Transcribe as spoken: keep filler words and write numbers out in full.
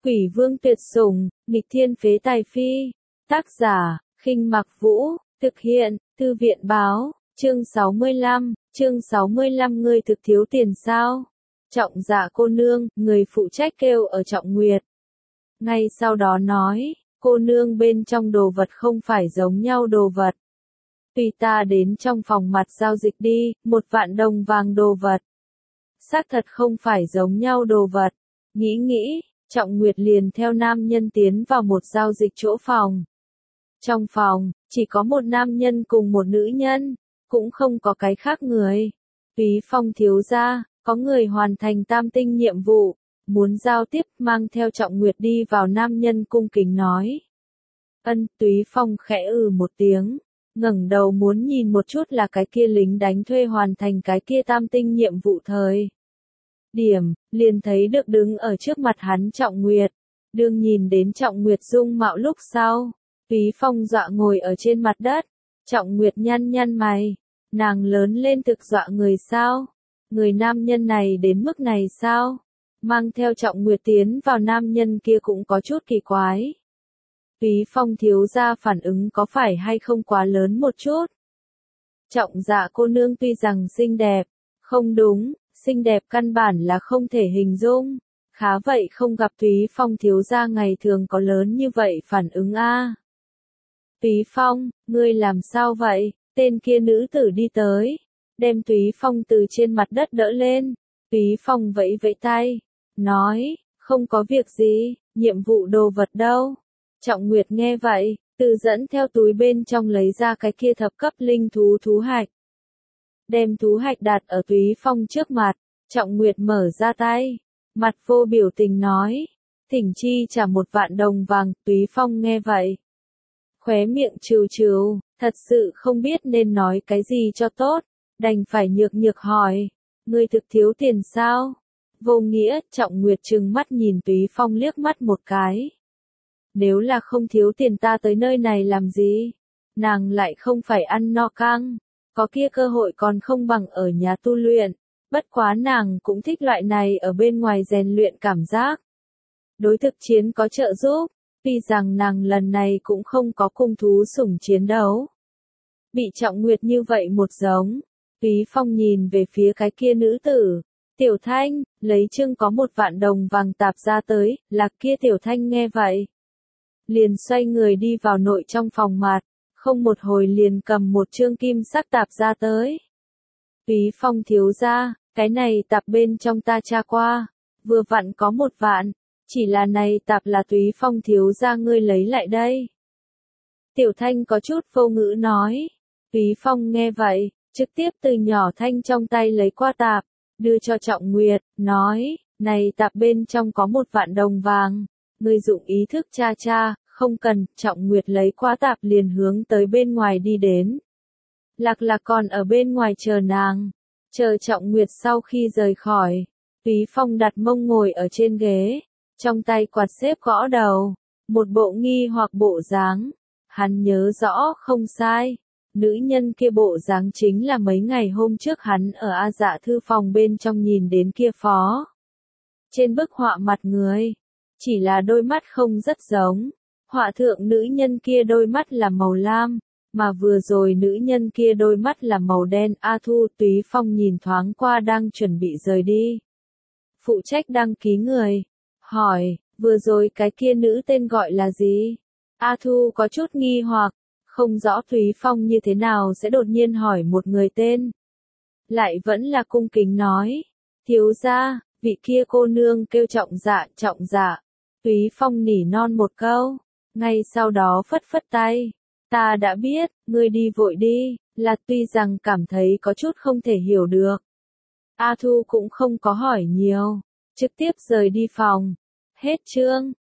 Quỷ vương tuyệt sủng, nghịch thiên phế tài phi. Tác giả, Khinh Mặc Vũ, thực hiện, Thư viện báo, chương sáu mươi lăm, chương sáu mươi lăm ngươi thực thiếu tiền sao? Trọng Dạ cô nương, người phụ trách kêu ở Trọng Nguyệt. Ngay sau đó nói, cô nương bên trong đồ vật không phải giống nhau đồ vật. Tùy ta đến trong phòng mặt giao dịch đi, một vạn đồng vàng đồ vật. Xác thật không phải giống nhau đồ vật. Nghĩ nghĩ, Trọng Nguyệt liền theo nam nhân tiến vào một giao dịch chỗ phòng. Trong phòng, chỉ có một nam nhân cùng một nữ nhân, cũng không có cái khác người. Túy Phong thiếu gia, có người hoàn thành tam tinh nhiệm vụ, muốn giao tiếp, mang theo Trọng Nguyệt đi vào. Nam nhân cung kính nói. Ân, Túy Phong khẽ ừ một tiếng, ngẩng đầu muốn nhìn một chút là cái kia lính đánh thuê hoàn thành cái kia tam tinh nhiệm vụ thời điểm, liền thấy được đứng ở trước mặt hắn Trọng Nguyệt. Đương nhìn đến Trọng Nguyệt dung mạo lúc sau, Túy Phong dọa ngồi ở trên mặt đất. Trọng Nguyệt nhăn nhăn mày, nàng lớn lên thực dọa người sao? Người nam nhân này đến mức này sao? Mang theo Trọng Nguyệt tiến vào, nam nhân kia cũng có chút kỳ quái. Túy Phong thiếu gia phản ứng có phải hay không quá lớn một chút? Trọng Dạ cô nương tuy rằng xinh đẹp, không đúng, xinh đẹp căn bản là không thể hình dung. Khá vậy không gặp Túy Phong thiếu gia ngày thường có lớn như vậy phản ứng a. À. Túy Phong, ngươi làm sao vậy? Tên kia nữ tử đi tới, đem Túy Phong từ trên mặt đất đỡ lên. Túy Phong vẫy vẫy tay, nói, không có việc gì, nhiệm vụ đồ vật đâu. Trọng Nguyệt nghe vậy, tự dẫn theo túi bên trong lấy ra cái kia thập cấp linh thú thú hạch. Đem thú hạch đặt ở Túy Phong trước mặt, Trọng Nguyệt mở ra tay, mặt vô biểu tình nói, thỉnh chi trả một vạn đồng vàng. Túy Phong nghe vậy, khóe miệng trừ trừ, thật sự không biết nên nói cái gì cho tốt, đành phải nhược nhược hỏi, ngươi thực thiếu tiền sao? Vô nghĩa, Trọng Nguyệt trừng mắt nhìn Túy Phong liếc mắt một cái. Nếu là không thiếu tiền ta tới nơi này làm gì? Nàng lại không phải ăn no căng, có kia cơ hội còn không bằng ở nhà tu luyện, bất quá nàng cũng thích loại này ở bên ngoài rèn luyện cảm giác. Đối thực chiến có trợ giúp, tuy rằng nàng lần này cũng không có cung thú sủng chiến đấu. Bị Trọng Nguyệt như vậy một giống, Túy Phong nhìn về phía cái kia nữ tử. Tiểu Thanh, lấy trưng có một vạn đồng vàng tạp ra tới, là kia Tiểu Thanh nghe vậy. Liền xoay người đi vào nội trong phòng mặt, không một hồi liền cầm một trương kim sắc tạp ra tới. Túy Phong thiếu gia, cái này tạp bên trong ta tra qua, vừa vặn có một vạn, chỉ là này tạp là Túy Phong thiếu gia ngươi lấy lại đây. Tiểu Thanh có chút vô ngữ nói. Túy Phong nghe vậy, trực tiếp từ nhỏ Thanh trong tay lấy qua tạp, đưa cho Trọng Nguyệt, nói, này tạp bên trong có một vạn đồng vàng, ngươi dụng ý thức cha cha, không cần. Trọng Nguyệt lấy qua tạp liền hướng tới bên ngoài đi đến. Lạc Lạc còn ở bên ngoài chờ nàng, chờ Trọng Nguyệt sau khi rời khỏi, Túy Phong đặt mông ngồi ở trên ghế, trong tay quạt xếp gõ đầu, một bộ nghi hoặc bộ dáng. Hắn nhớ rõ không sai, nữ nhân kia bộ dáng chính là mấy ngày hôm trước hắn ở A Dạ thư phòng bên trong nhìn đến kia phó. Trên bức họa mặt người, chỉ là đôi mắt không rất giống, họa thượng nữ nhân kia đôi mắt là màu lam, mà vừa rồi nữ nhân kia đôi mắt là màu đen. A Thu. Túy Phong nhìn thoáng qua đang chuẩn bị rời đi. Phụ trách đăng ký người, hỏi, vừa rồi cái kia nữ tên gọi là gì? A Thu có chút nghi hoặc, không rõ Túy Phong như thế nào sẽ đột nhiên hỏi một người tên. Lại vẫn là cung kính nói, thiếu gia, vị kia cô nương kêu Trọng Dạ. Trọng Dạ. Túy Phong nỉ non một câu, ngay sau đó phất phất tay, ta đã biết, ngươi đi vội đi. Là tuy rằng cảm thấy có chút không thể hiểu được. A Thu cũng không có hỏi nhiều, trực tiếp rời đi phòng. Hết chương.